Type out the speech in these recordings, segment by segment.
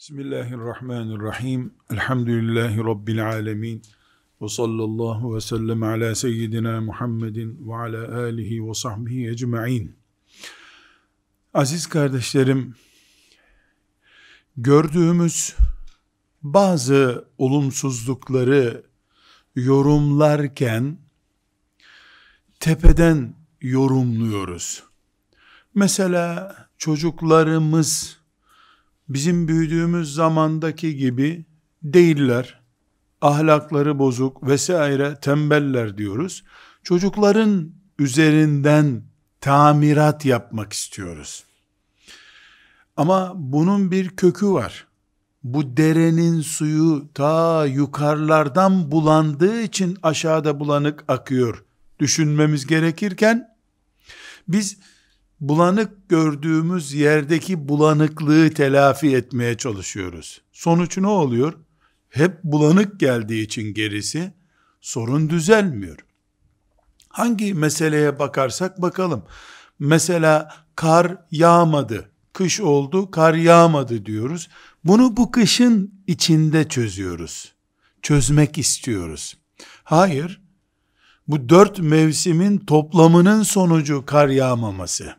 Bismillahirrahmanirrahim. Elhamdülillahi Rabbil alemin. Ve sallallahu ve sellem ala seyyidina Muhammedin ve ala alihi ve sahbihi ecma'in. Aziz kardeşlerim, gördüğümüz bazı olumsuzlukları yorumlarken tepeden yorumluyoruz. Mesela çocuklarımız bizim büyüdüğümüz zamandaki gibi değiller, ahlakları bozuk vesaire, tembeller diyoruz. Çocukların üzerinden tamirat yapmak istiyoruz. Ama bunun bir kökü var. Bu derenin suyu ta yukarılardan bulandığı için aşağıda bulanık akıyor düşünmemiz gerekirken, biz bulanık gördüğümüz yerdeki bulanıklığı telafi etmeye çalışıyoruz. Sonuç ne oluyor? Hep bulanık geldiği için gerisi sorun düzelmiyor. Hangi meseleye bakarsak bakalım. Mesela kar yağmadı, kış oldu, kar yağmadı diyoruz. Bunu bu kışın içinde çözüyoruz. Çözmek istiyoruz. Hayır, bu 4 mevsimin toplamının sonucu kar yağmaması.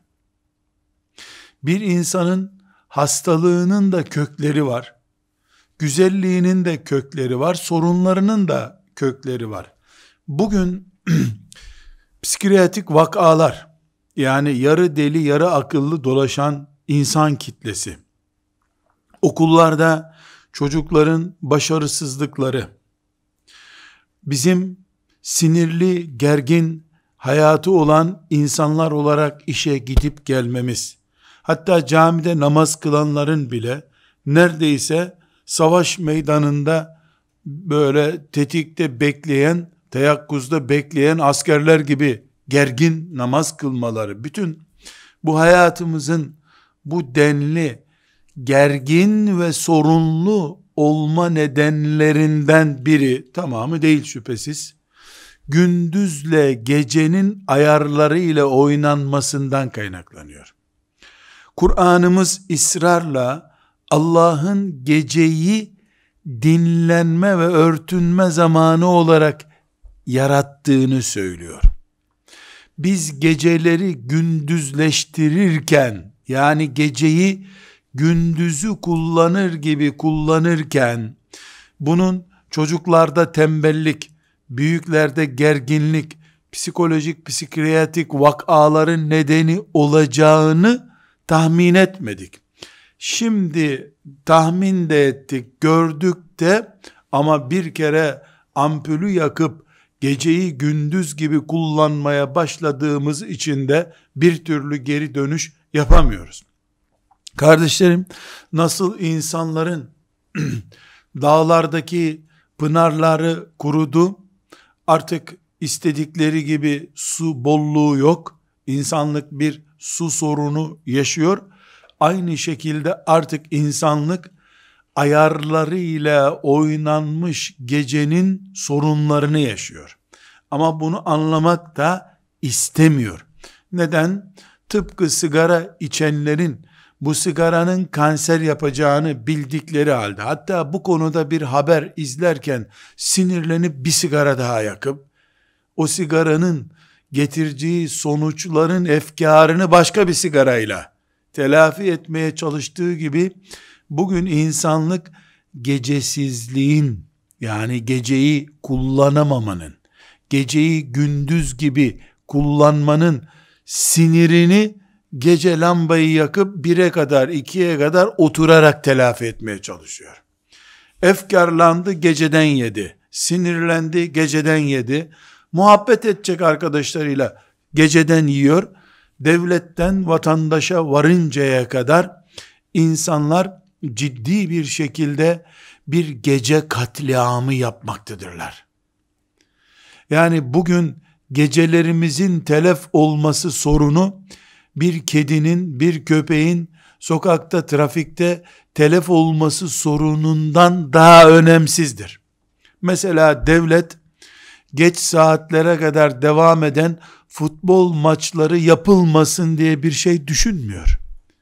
Bir insanın hastalığının da kökleri var. Güzelliğinin de kökleri var. Sorunlarının da kökleri var. Bugün psikiyatrik vakalar, yani yarı deli yarı akıllı dolaşan insan kitlesi, okullarda çocukların başarısızlıkları, bizim sinirli, gergin hayatı olan insanlar olarak işe gidip gelmemiz, hatta camide namaz kılanların bile neredeyse savaş meydanında böyle tetikte bekleyen, teyakkuzda bekleyen askerler gibi gergin namaz kılmaları, bütün bu hayatımızın bu denli gergin ve sorunlu olma nedenlerinden biri, tamamı değil şüphesiz, gündüzle gecenin ayarları ile oynanmasından kaynaklanıyor. Kur'an'ımız ısrarla Allah'ın geceyi dinlenme ve örtünme zamanı olarak yarattığını söylüyor. Biz geceleri gündüzleştirirken, yani geceyi gündüzü kullanır gibi kullanırken, bunun çocuklarda tembellik, büyüklerde gerginlik, psikolojik, psikiyatrik vakaların nedeni olacağını tahmin etmedik. Şimdi tahmin de ettik, gördük de, ama bir kere ampulü yakıp geceyi gündüz gibi kullanmaya başladığımız için de bir türlü geri dönüş yapamıyoruz. Kardeşlerim, nasıl insanların dağlardaki pınarları kurudu, artık istedikleri gibi su bolluğu yok, insanlık bir su sorunu yaşıyor. Aynı şekilde artık insanlık ayarlarıyla oynanmış gecenin sorunlarını yaşıyor. Ama bunu anlamak da istemiyor. Neden? Tıpkı sigara içenlerin bu sigaranın kanser yapacağını bildikleri halde, hatta bu konuda bir haber izlerken sinirlenip bir sigara daha yakıp, o sigaranın getireceği sonuçların efkarını başka bir sigarayla telafi etmeye çalıştığı gibi, bugün insanlık gecesizliğin, yani geceyi kullanamamanın, geceyi gündüz gibi kullanmanın sinirini gece lambayı yakıp 1'e kadar 2'ye kadar oturarak telafi etmeye çalışıyor. Efkarlandı, geceden yedi. Sinirlendi, geceden yedi. Muhabbet edecek arkadaşlarıyla geceden yiyor. Devletten vatandaşa varıncaya kadar insanlar ciddi bir şekilde bir gece katliamı yapmaktadırlar. Yani bugün gecelerimizin telef olması sorunu, bir kedinin, bir köpeğin sokakta, trafikte telef olması sorunundan daha önemsizdir. Mesela devlet geç saatlere kadar devam eden futbol maçları yapılmasın diye bir şey düşünmüyor.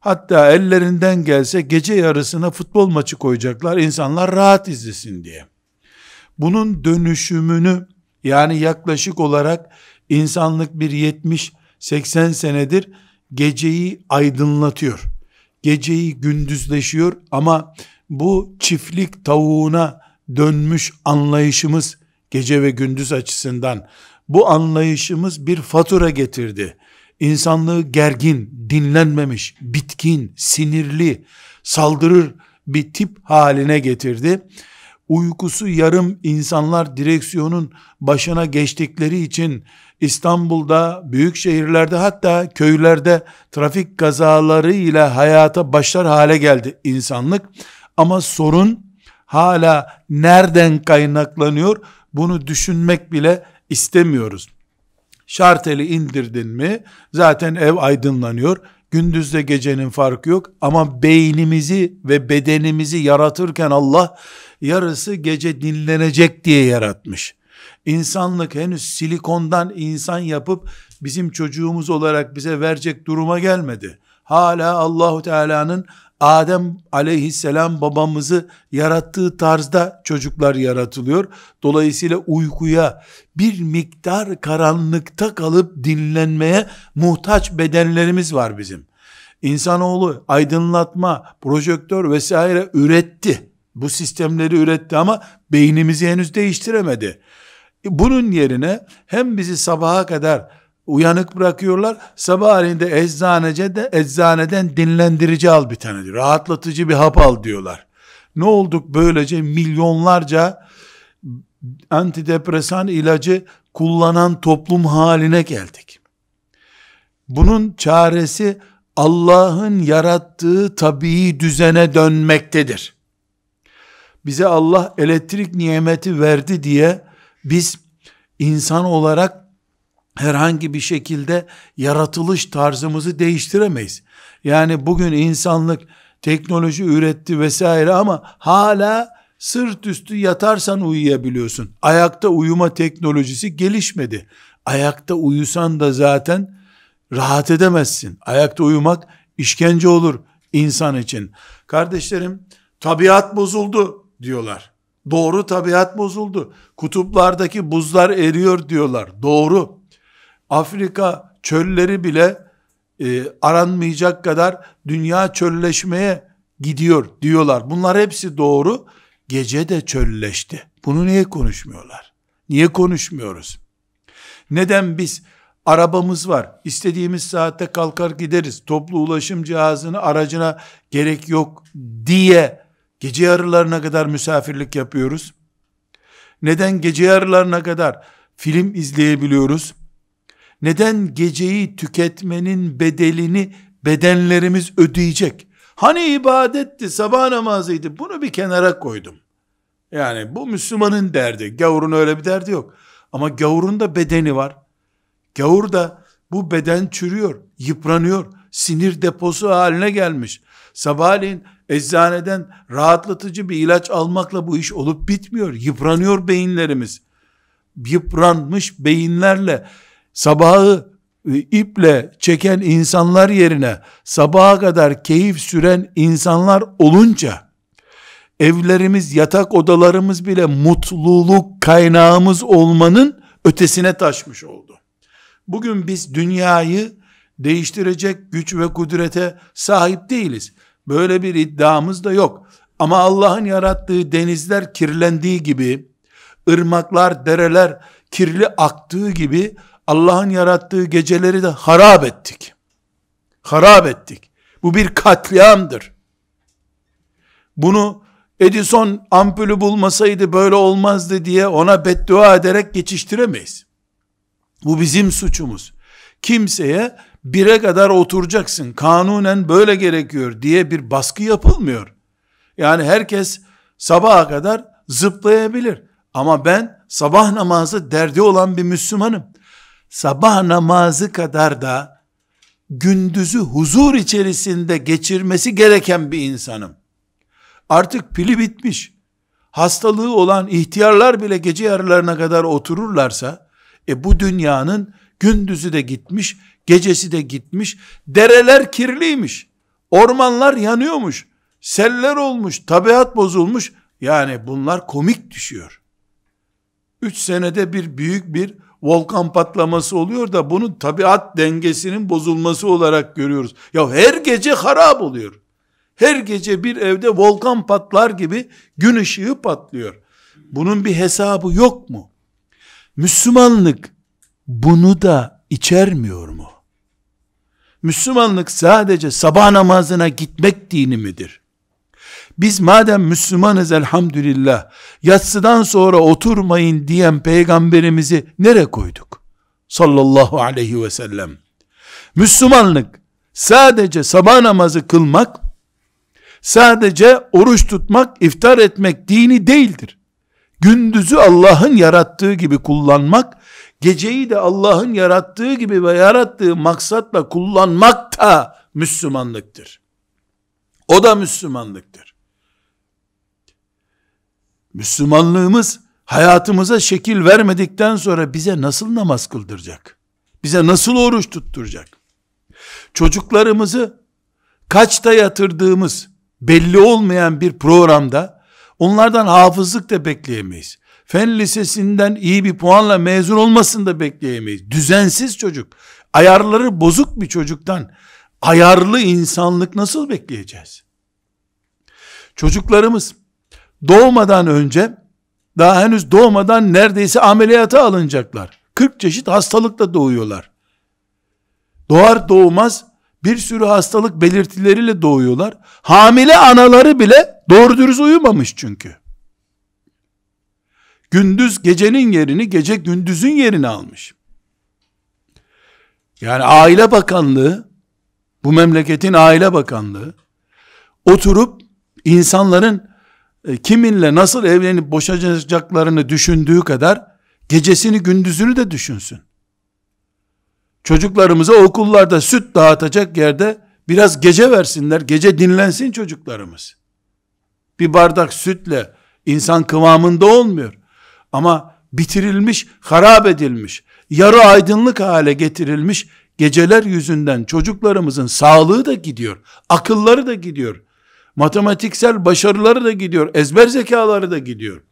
Hatta ellerinden gelse gece yarısına futbol maçı koyacaklar, insanlar rahat izlesin diye. Bunun dönüşümünü, yani yaklaşık olarak insanlık bir 70-80 senedir geceyi aydınlatıyor. Geceyi gündüzleşiyor ama bu çiftlik tavuğuna dönmüş anlayışımız, gece ve gündüz açısından bu anlayışımız bir fatura getirdi. İnsanlığı gergin, dinlenmemiş, bitkin, sinirli, saldırır bir tip haline getirdi. Uykusu yarım insanlar direksiyonun başına geçtikleri için İstanbul'da, büyük şehirlerde, hatta köylerde trafik kazalarıyla hayata başlar hale geldi insanlık. Ama sorun hala nereden kaynaklanıyor? Bunu düşünmek bile istemiyoruz. Şarteli indirdin mi zaten ev aydınlanıyor. Gündüzle gecenin farkı yok. Ama beynimizi ve bedenimizi yaratırken Allah yarısı gece dinlenecek diye yaratmış. İnsanlık henüz silikondan insan yapıp bizim çocuğumuz olarak bize verecek duruma gelmedi. Hala Allahu Teala'nın Adem aleyhisselam babamızı yarattığı tarzda çocuklar yaratılıyor. Dolayısıyla uykuya, bir miktar karanlıkta kalıp dinlenmeye muhtaç bedenlerimiz var bizim. İnsanoğlu aydınlatma, projektör vesaire üretti. Bu sistemleri üretti ama beynimizi henüz değiştiremedi. Bunun yerine hem bizi sabaha kadar uyanık bırakıyorlar, sabahleyin de eczaneden dinlendirici al bir tane diyor. Rahatlatıcı bir hap al diyorlar. Ne olduk böylece? Milyonlarca antidepresan ilacı kullanan toplum haline geldik. Bunun çaresi Allah'ın yarattığı tabii düzene dönmektedir. Bize Allah elektrik nimeti verdi diye biz insan olarak herhangi bir şekilde yaratılış tarzımızı değiştiremeyiz. Yani bugün insanlık teknoloji üretti vesaire ama hala sırt üstü yatarsan uyuyabiliyorsun. Ayakta uyuma teknolojisi gelişmedi. Ayakta uyusan da zaten rahat edemezsin. Ayakta uyumak işkence olur insan için. Kardeşlerim, tabiat bozuldu diyorlar. Doğru, tabiat bozuldu. Kutuplardaki buzlar eriyor diyorlar. Doğru. Afrika çölleri bile aranmayacak kadar dünya çölleşmeye gidiyor diyorlar. Bunlar hepsi doğru. Gece de çölleşti. Bunu niye konuşmuyorlar? Niye konuşmuyoruz? Neden biz arabamız var, İstediğimiz saatte kalkar gideriz, toplu ulaşım cihazına, aracına gerek yok diye gece yarılarına kadar misafirlik yapıyoruz? Neden gece yarılarına kadar film izleyebiliyoruz? Neden geceyi tüketmenin bedelini bedenlerimiz ödeyecek? Hani ibadetti, sabah namazıydı, bunu bir kenara koydum. Yani bu Müslümanın derdi. Gavurun öyle bir derdi yok. Ama gavurun da bedeni var. Gavur da bu beden çürüyor, yıpranıyor, sinir deposu haline gelmiş. Sabahleyin eczaneden rahatlatıcı bir ilaç almakla bu iş olup bitmiyor. Yıpranıyor beyinlerimiz. Yıpranmış beyinlerle sabahı iple çeken insanlar yerine sabaha kadar keyif süren insanlar olunca evlerimiz, yatak odalarımız bile mutluluk kaynağımız olmanın ötesine taşmış oldu. Bugün biz dünyayı değiştirecek güç ve kudrete sahip değiliz. Böyle bir iddiamız da yok. Ama Allah'ın yarattığı denizler kirlendiği gibi, ırmaklar, dereler kirli aktığı gibi Allah'ın yarattığı geceleri de harap ettik. Harap ettik. Bu bir katliamdır. Bunu Edison ampulü bulmasaydı böyle olmazdı diye ona beddua ederek geçiştiremeyiz. Bu bizim suçumuz. Kimseye 1'e kadar oturacaksın, kanunen böyle gerekiyor diye bir baskı yapılmıyor. Yani herkes sabaha kadar zıplayabilir. Ama ben sabah namazı derdi olan bir Müslümanım. Sabah namazı kadar da gündüzü huzur içerisinde geçirmesi gereken bir insanım. Artık pili bitmiş. Hastalığı olan ihtiyarlar bile gece yarılarına kadar otururlarsa, bu dünyanın gündüzü de gitmiş, gecesi de gitmiş, dereler kirliymiş. Ormanlar yanıyormuş, seller olmuş, tabiat bozulmuş. Yani bunlar komik düşüyor. 3 senede bir büyük bir volkan patlaması oluyor da bunun tabiat dengesinin bozulması olarak görüyoruz. Ya her gece harap oluyor. Her gece bir evde volkan patlar gibi gün ışığı patlıyor. Bunun bir hesabı yok mu? Müslümanlık bunu da içermiyor mu? Müslümanlık sadece sabah namazına gitmek dini midir? Biz madem Müslümanız elhamdülillah, yatsıdan sonra oturmayın diyen peygamberimizi nereye koyduk? Sallallahu aleyhi ve sellem. Müslümanlık sadece sabah namazı kılmak, sadece oruç tutmak, iftar etmek dini değildir. Gündüzü Allah'ın yarattığı gibi kullanmak, geceyi de Allah'ın yarattığı gibi ve yarattığı maksatla kullanmak da Müslümanlıktır. O da Müslümanlıktır. Müslümanlığımız hayatımıza şekil vermedikten sonra bize nasıl namaz kıldıracak? Bize nasıl oruç tutturacak? Çocuklarımızı kaçta yatırdığımız belli olmayan bir programda onlardan hafızlık da bekleyemeyiz. Fen lisesinden iyi bir puanla mezun olmasını da bekleyemeyiz. Düzensiz çocuk, ayarları bozuk bir çocuktan ayarlı insanlık nasıl bekleyeceğiz? Çocuklarımız doğmadan önce, daha henüz doğmadan neredeyse ameliyata alınacaklar. 40 çeşit hastalıkla doğuyorlar. Doğar doğmaz bir sürü hastalık belirtileriyle doğuyorlar. Hamile anaları bile doğru dürüst uyumamış çünkü. Gündüz gecenin yerini, gece gündüzün yerini almış. Yani Aile Bakanlığı, bu memleketin Aile Bakanlığı, oturup insanların kiminle nasıl evlenip boşanacaklarını düşündüğü kadar gecesini gündüzünü de düşünsün. Çocuklarımıza okullarda süt dağıtacak yerde biraz gece versinler, gece dinlensin çocuklarımız. Bir bardak sütle insan kıvamında olmuyor. Ama bitirilmiş, harap edilmiş, yarı aydınlık hale getirilmiş geceler yüzünden çocuklarımızın sağlığı da gidiyor, akılları da gidiyor, matematiksel başarıları da gidiyor, ezber zekaları da gidiyor.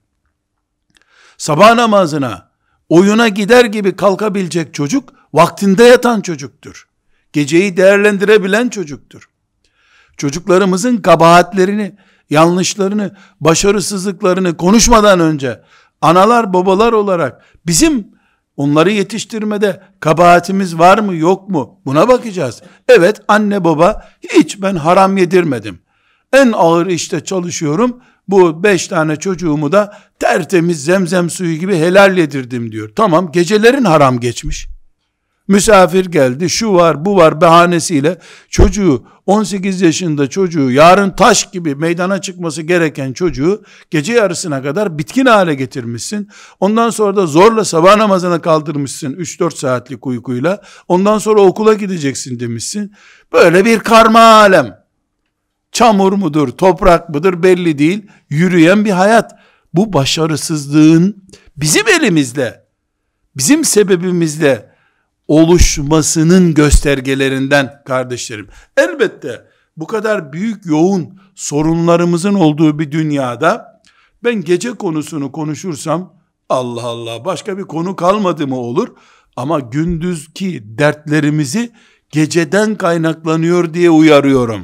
Sabah namazına, oyuna gider gibi kalkabilecek çocuk, vaktinde yatan çocuktur. Geceyi değerlendirebilen çocuktur. Çocuklarımızın kabahatlerini, yanlışlarını, başarısızlıklarını konuşmadan önce, analar babalar olarak bizim onları yetiştirmede kabahatimiz var mı yok mu? Buna bakacağız. Evet, anne baba hiç ben haram yedirmedim. En ağır işte çalışıyorum. Bu 5 tane çocuğumu da tertemiz zemzem suyu gibi helal yedirdim diyor. Tamam, gecelerin haram geçmiş. Misafir geldi, şu var bu var bahanesiyle çocuğu, 18 yaşında çocuğu, yarın taş gibi meydana çıkması gereken çocuğu gece yarısına kadar bitkin hale getirmişsin. Ondan sonra da zorla sabah namazına kaldırmışsın 3-4 saatlik uykuyla. Ondan sonra okula gideceksin demişsin. Böyle bir karma alem. Çamur mudur, toprak mıdır belli değil. Yürüyen bir hayat. Bu başarısızlığın bizim elimizle, bizim sebebimizle oluşmasının göstergelerinden kardeşlerim. Elbette bu kadar büyük yoğun sorunlarımızın olduğu bir dünyada ben gece konusunu konuşursam Allah Allah başka bir konu kalmadı mı olur, ama gündüzki dertlerimizi geceden kaynaklanıyor diye uyarıyorum.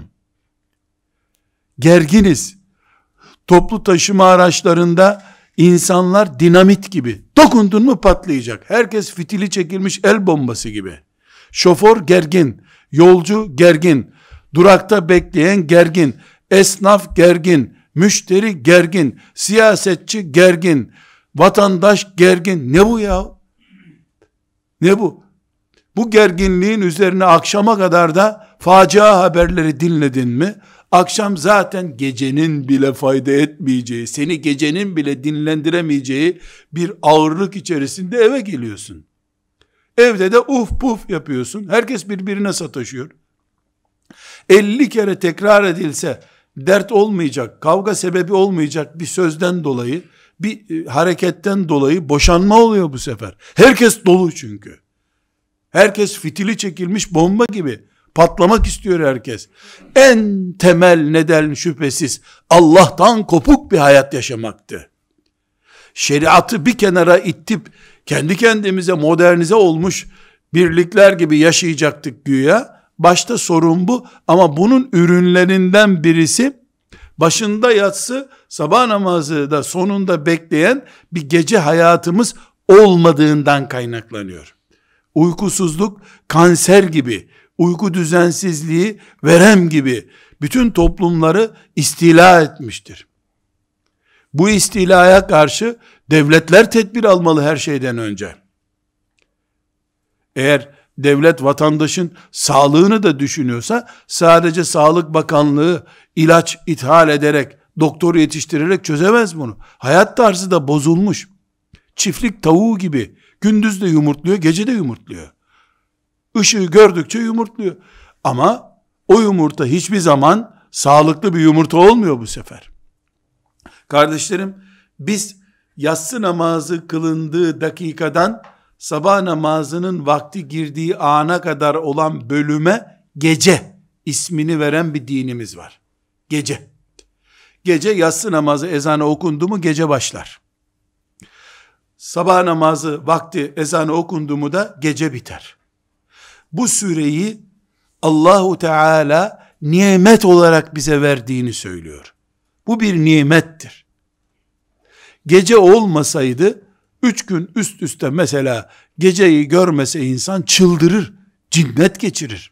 Gerginiz. Toplu taşıma araçlarında insanlar dinamit gibi. Dokundun mu patlayacak. Herkes fitili çekilmiş el bombası gibi. Şoför gergin. Yolcu gergin. Durakta bekleyen gergin. Esnaf gergin. Müşteri gergin. Siyasetçi gergin. Vatandaş gergin. Ne bu ya? Ne bu? Bu gerginliğin üzerine akşama kadar da facia haberleri dinledin mi? Akşam zaten gecenin bile fayda etmeyeceği, seni gecenin bile dinlendiremeyeceği bir ağırlık içerisinde eve geliyorsun. Evde de uf puf yapıyorsun. Herkes birbirine sataşıyor. 50 kere tekrar edilse dert olmayacak, kavga sebebi olmayacak bir sözden dolayı, bir hareketten dolayı boşanma oluyor bu sefer. Herkes dolu çünkü. Herkes fitili çekilmiş bomba gibi. Patlamak istiyor herkes. En temel neden şüphesiz Allah'tan kopuk bir hayat yaşamaktı. Şeriatı bir kenara ittip kendi kendimize modernize olmuş birlikler gibi yaşayacaktık güya. Başta sorun bu, ama bunun ürünlerinden birisi başında yatsı, sabah namazı da sonunda bekleyen bir gece hayatımız olmadığından kaynaklanıyor. Uykusuzluk kanser gibi, uyku düzensizliği verem gibi bütün toplumları istila etmiştir. Bu istilaya karşı devletler tedbir almalı her şeyden önce. Eğer devlet vatandaşın sağlığını da düşünüyorsa, sadece Sağlık Bakanlığı ilaç ithal ederek, doktor yetiştirerek çözemez bunu. Hayat tarzı da bozulmuş. Çiftlik tavuğu gibi gündüz de yumurtluyor, gece de yumurtluyor. Işığı gördükçe yumurtluyor. Ama o yumurta hiçbir zaman sağlıklı bir yumurta olmuyor bu sefer. Kardeşlerim, biz yatsı namazı kılındığı dakikadan sabah namazının vakti girdiği ana kadar olan bölüme gece ismini veren bir dinimiz var. Gece. Gece yatsı namazı ezanı okundu mu gece başlar. Sabah namazı vakti ezanı okundu mu da gece biter. Bu süreyi Allahu Teala nimet olarak bize verdiğini söylüyor. Bu bir nimettir. Gece olmasaydı 3 gün üst üste mesela geceyi görmese insan çıldırır, cinnet geçirir.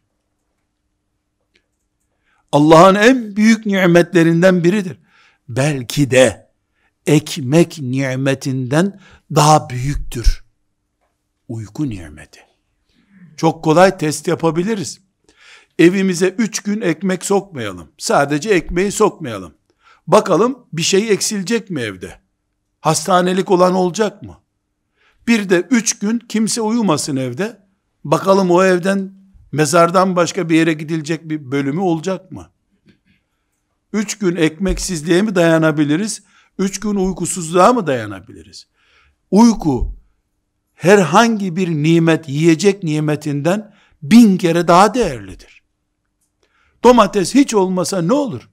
Allah'ın en büyük nimetlerinden biridir. Belki de ekmek nimetinden daha büyüktür uyku nimeti. Çok kolay test yapabiliriz. Evimize 3 gün ekmek sokmayalım. Sadece ekmeği sokmayalım. Bakalım bir şey eksilecek mi evde? Hastanelik olan olacak mı? Bir de 3 gün kimse uyumasın evde. Bakalım o evden, mezardan başka bir yere gidilecek bir bölümü olacak mı? 3 gün ekmeksizliğe mi dayanabiliriz? 3 gün uykusuzluğa mı dayanabiliriz? Uyku herhangi bir nimet, yiyecek nimetinden 1000 kere daha değerlidir. Domates hiç olmasa ne olur?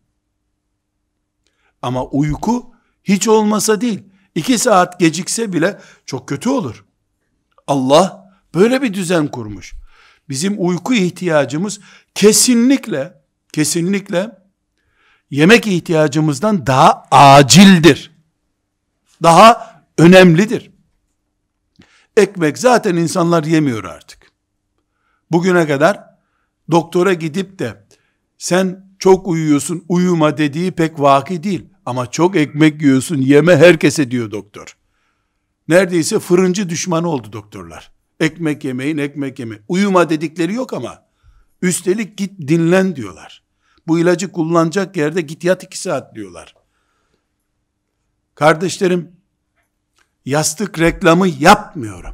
Ama uyku hiç olmasa değil, 2 saat gecikse bile çok kötü olur. Allah böyle bir düzen kurmuş. Bizim uyku ihtiyacımız kesinlikle yemek ihtiyacımızdan daha acildir. Daha önemlidir. Ekmek zaten insanlar yemiyor artık. Bugüne kadar doktora gidip de sen çok uyuyorsun, uyuma dediği pek vaki değil. Ama çok ekmek yiyorsun, yeme herkese diyor doktor. Neredeyse fırıncı düşmanı oldu doktorlar. Ekmek yemeyin, ekmek yeme. Uyuma dedikleri yok ama üstelik git dinlen diyorlar. Bu ilacı kullanacak yerde git yat 2 saat diyorlar. Kardeşlerim, yastık reklamı yapmıyorum.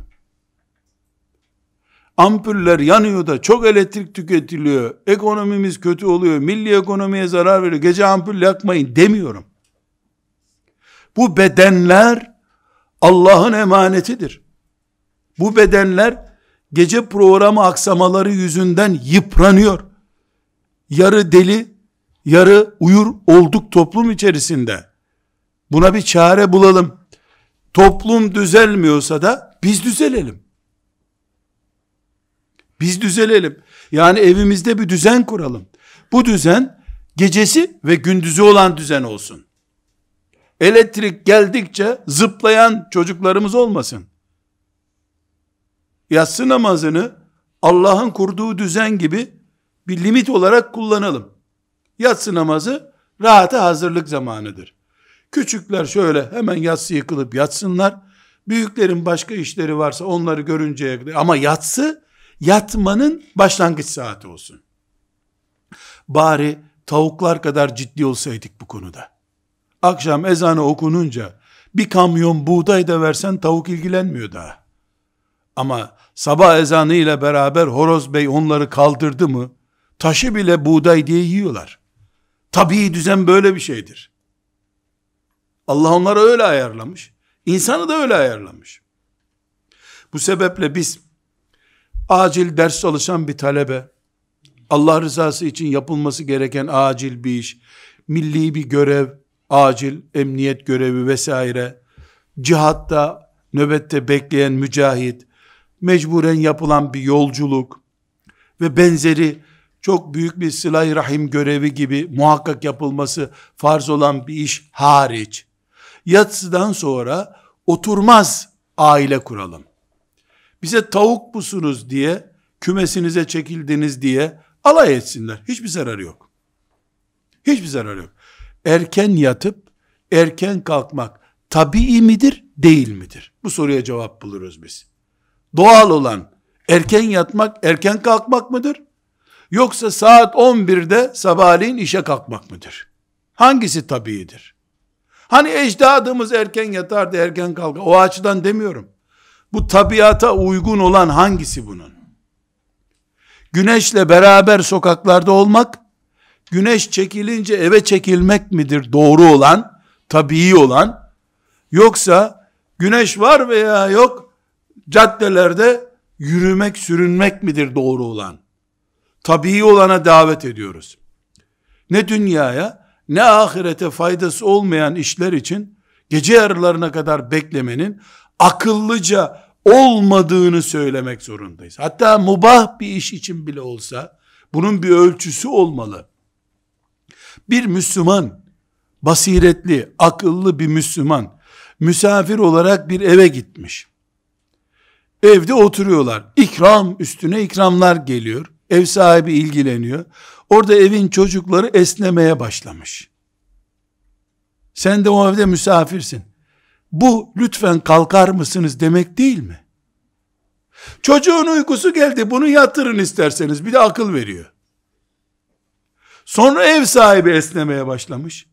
Ampuller yanıyor da çok elektrik tüketiliyor, ekonomimiz kötü oluyor, milli ekonomiye zarar veriyor, gece ampul yakmayın demiyorum. Bu bedenler Allah'ın emanetidir. Bu bedenler gece programı aksamaları yüzünden yıpranıyor. Yarı deli, yarı uyur olduk toplum içerisinde. Buna bir çare bulalım. Toplum düzelmiyorsa da biz düzelelim. Biz düzelelim. Yani evimizde bir düzen kuralım. Bu düzen gecesi ve gündüzü olan düzen olsun. Elektrik geldikçe zıplayan çocuklarımız olmasın. Yatsı namazını Allah'ın kurduğu düzen gibi bir limit olarak kullanalım. Yatsı namazı rahata hazırlık zamanıdır. Küçükler şöyle hemen yatsıyı kılıp yatsınlar. Büyüklerin başka işleri varsa onları görünceye kadar. Ama yatsı yatmanın başlangıç saati olsun. Bari tavuklar kadar ciddi olsaydık bu konuda. Akşam ezanı okununca bir kamyon buğday da versen tavuk ilgilenmiyor daha. Ama sabah ezanı ile beraber horoz bey onları kaldırdı mı, taşı bile buğday diye yiyorlar. Tabii düzen böyle bir şeydir. Allah onları öyle ayarlamış. İnsanı da öyle ayarlamış. Bu sebeple biz acil ders çalışan bir talebe, Allah rızası için yapılması gereken acil bir iş, milli bir görev, acil emniyet görevi vesaire, cihatta, nöbette bekleyen mücahit, mecburen yapılan bir yolculuk ve benzeri çok büyük bir sıla-i rahim görevi gibi muhakkak yapılması farz olan bir iş hariç, yatsıdan sonra oturmaz aile kuralım. Bize tavuk musunuz diye, kümesinize çekildiniz diye alay etsinler. Hiçbir zararı yok. Hiçbir zararı yok. Erken yatıp erken kalkmak tabii midir, değil midir? Bu soruya cevap buluruz biz. Doğal olan erken yatmak, erken kalkmak mıdır? Yoksa saat 11'de sabahleyin işe kalkmak mıdır? Hangisi tabiidir? Hani ecdadımız erken yatardı, erken kalkar. O açıdan demiyorum. Bu tabiata uygun olan hangisi bunun? Güneşle beraber sokaklarda olmak, güneş çekilince eve çekilmek midir doğru olan, tabii olan? Yoksa güneş var veya yok, caddelerde yürümek, sürünmek midir doğru olan? Tabii olana davet ediyoruz. Ne dünyaya, ne ahirete faydası olmayan işler için gece yarılarına kadar beklemenin akıllıca olmadığını söylemek zorundayız. Hatta mubah bir iş için bile olsa bunun bir ölçüsü olmalı. Bir Müslüman, basiretli, akıllı bir Müslüman, misafir olarak bir eve gitmiş. Evde oturuyorlar. İkram üstüne ikramlar geliyor. Ev sahibi ilgileniyor. Orada evin çocukları esnemeye başlamış. Sen de o evde misafirsin. Bu lütfen kalkar mısınız demek değil mi? Çocuğun uykusu geldi, bunu yatırın isterseniz, bir de akıl veriyor. Sonra ev sahibi esnemeye başlamış.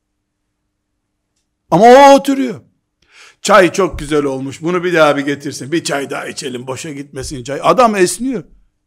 Ama o oturuyor. Çay çok güzel olmuş, bunu bir daha bir getirsin. Bir çay daha içelim, boşa gitmesin çay. Adam esniyor.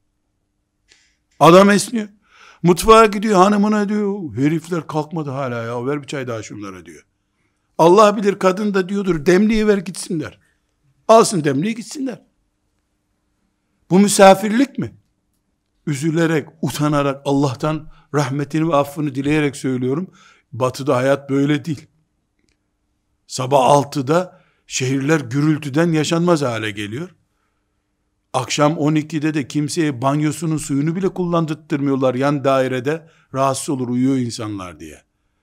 Adam esniyor. Mutfağa gidiyor, hanımına diyor, herifler kalkmadı hala ya, ver bir çay daha şunlara diyor. Allah bilir kadın da diyordur, demliği ver gitsinler. Alsın demliği gitsinler. Bu misafirlik mi? Üzülerek, utanarak, Allah'tan rahmetini ve affını dileyerek söylüyorum. Batı'da hayat böyle değil. Sabah 6'da şehirler gürültüden yaşanmaz hale geliyor. Akşam 12'de de kimseye banyosunun suyunu bile kullandırtmıyorlar yan dairede, rahatsız olur, uyuyor insanlar diye.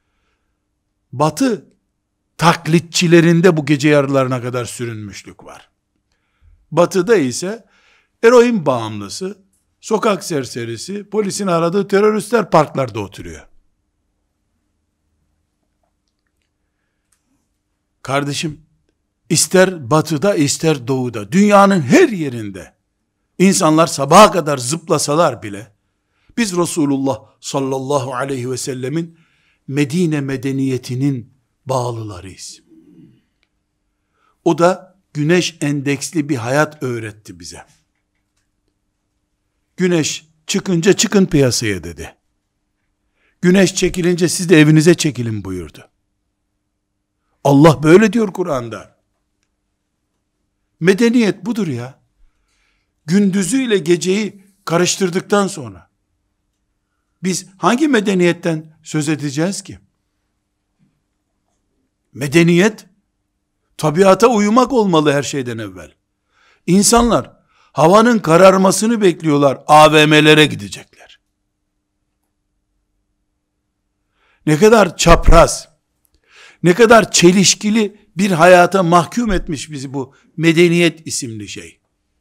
Batı taklitçilerinde bu gece yarılarına kadar sürünmüşlük var. Batı'da ise eroin bağımlısı, sokak serserisi, polisin aradığı teröristler parklarda oturuyor. Kardeşim, ister batıda ister doğuda, dünyanın her yerinde insanlar sabaha kadar zıplasalar bile, biz Resulullah sallallahu aleyhi ve sellemin Medine medeniyetinin bağlılarıyız. O da güneş endeksli bir hayat öğretti bize. Güneş çıkınca çıkın piyasaya dedi. Güneş çekilince siz de evinize çekilin buyurdu. Allah böyle diyor Kur'an'da. Medeniyet budur ya. Gündüzüyle geceyi karıştırdıktan sonra biz hangi medeniyetten söz edeceğiz ki? Medeniyet tabiata uyumak olmalı her şeyden evvel. İnsanlar havanın kararmasını bekliyorlar, AVM'lere gidecekler. Ne kadar çapraz, ne kadar çelişkili bir hayata mahkum etmiş bizi bu medeniyet isimli şey.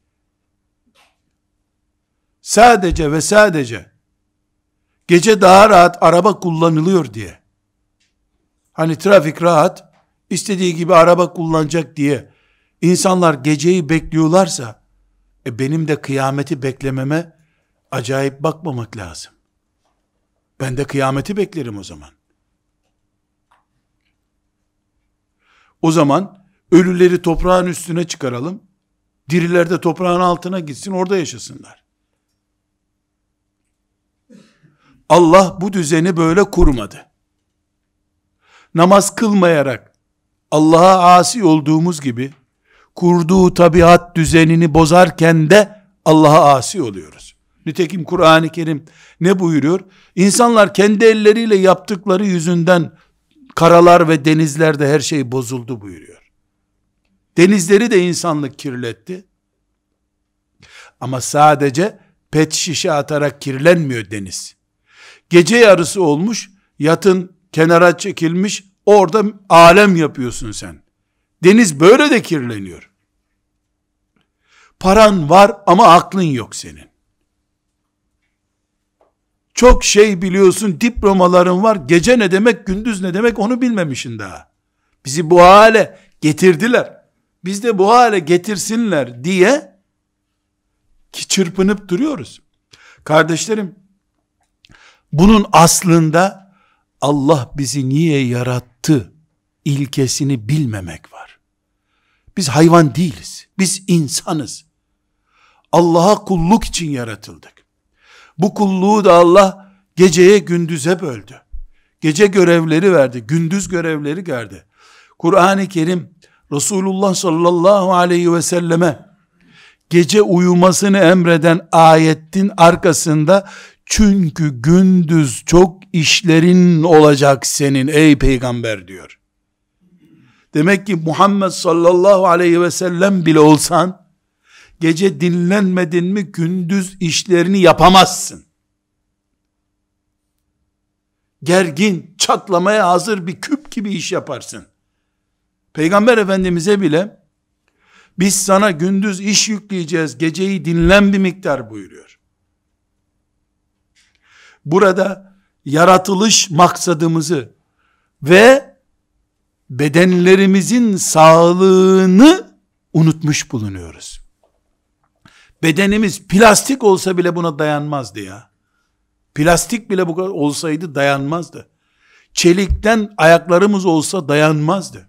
Sadece ve sadece gece daha rahat araba kullanılıyor diye, hani trafik rahat, istediği gibi araba kullanacak diye insanlar geceyi bekliyorlarsa, benim de kıyameti beklememe acayip bakmamak lazım. Ben de kıyameti beklerim o zaman. O zaman ölüleri toprağın üstüne çıkaralım, diriler de toprağın altına gitsin, orada yaşasınlar. Allah bu düzeni böyle kurmadı. Namaz kılmayarak Allah'a asi olduğumuz gibi kurduğu tabiat düzenini bozarken de Allah'a asi oluyoruz. Nitekim Kur'an-ı Kerim ne buyuruyor? İnsanlar kendi elleriyle yaptıkları yüzünden karalar ve denizlerde her şey bozuldu buyuruyor. Denizleri de insanlık kirletti. Ama sadece pet şişe atarak kirlenmiyor deniz. Gece yarısı olmuş, yatın kenara çekilmiş, orada alem yapıyorsun sen. Deniz böyle de kirleniyor. Paran var ama aklın yok senin. Çok şey biliyorsun, diplomaların var, gece ne demek, gündüz ne demek onu bilmemişsin daha. Bizi bu hale getirdiler. Biz de bu hale getirsinler diye ki çırpınıp duruyoruz. Kardeşlerim, bunun aslında Allah bizi niye yarattı ilkesini bilmemek var. Biz hayvan değiliz. Biz insanız. Allah'a kulluk için yaratıldık. Bu kulluğu da Allah geceye gündüze böldü. Gece görevleri verdi, gündüz görevleri verdi. Kur'an-ı Kerim Resulullah sallallahu aleyhi ve selleme gece uyumasını emreden ayetin arkasında, çünkü gündüz çok işlerin olacak senin ey peygamber diyor. Demek ki Muhammed sallallahu aleyhi ve sellem bile olsan, gece dinlenmedin mi gündüz işlerini yapamazsın. Gergin, çatlamaya hazır bir küp gibi iş yaparsın. Peygamber Efendimiz'e bile biz sana gündüz iş yükleyeceğiz, geceyi dinlen bir miktar buyuruyor. Burada yaratılış maksadımızı ve bedenlerimizin sağlığını unutmuş bulunuyoruz. Bedenimiz plastik olsa bile buna dayanmazdı ya. Plastik bile bu kadar olsaydı dayanmazdı. Çelikten ayaklarımız olsa dayanmazdı.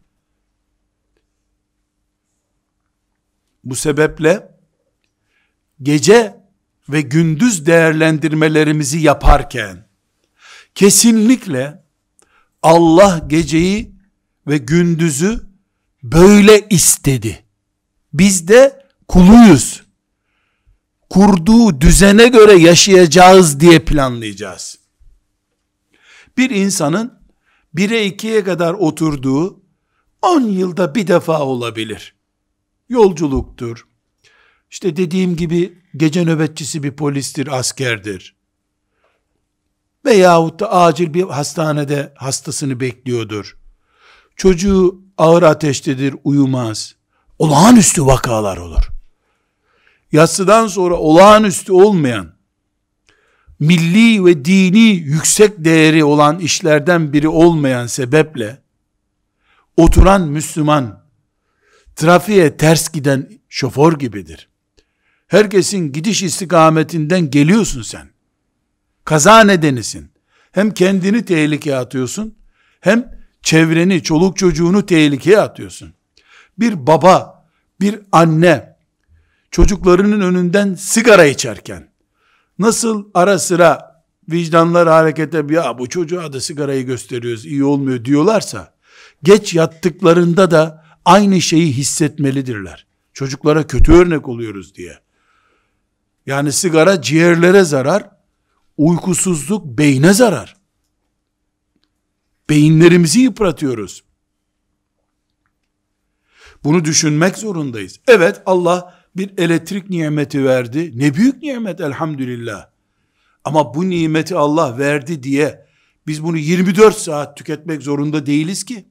Bu sebeple gece ve gündüz değerlendirmelerimizi yaparken kesinlikle Allah geceyi ve gündüzü böyle istedi. Biz de kuluyuz. Kurduğu düzene göre yaşayacağız diye planlayacağız. Bir insanın 1'e 2'ye kadar oturduğu 10 yılda bir defa olabilir. Yolculuktur. İşte dediğim gibi gece nöbetçisi bir polistir, askerdir. Veyahut da acil bir hastanede hastasını bekliyordur. Çocuğu ağır ateştedir, uyumaz. Olağanüstü vakalar olur. Yatsıdan sonra olağanüstü olmayan, milli ve dini yüksek değeri olan işlerden biri olmayan sebeple, oturan Müslüman, trafiğe ters giden şoför gibidir. Herkesin gidiş istikametinden geliyorsun sen. Kaza nedenisin. Hem kendini tehlikeye atıyorsun, hem çevreni, çoluk çocuğunu tehlikeye atıyorsun. Bir baba, bir anne, çocuklarının önünden sigara içerken, nasıl ara sıra vicdanları harekete, ya bu çocuğa da sigarayı gösteriyoruz, iyi olmuyor diyorlarsa, geç yattıklarında da aynı şeyi hissetmelidirler. Çocuklara kötü örnek oluyoruz diye. Yani sigara ciğerlere zarar, uykusuzluk beyne zarar. Beyinlerimizi yıpratıyoruz. Bunu düşünmek zorundayız. Evet, Allah bir elektrik nimeti verdi. Ne büyük nimet elhamdülillah. Ama bu nimeti Allah verdi diye biz bunu 24 saat tüketmek zorunda değiliz ki.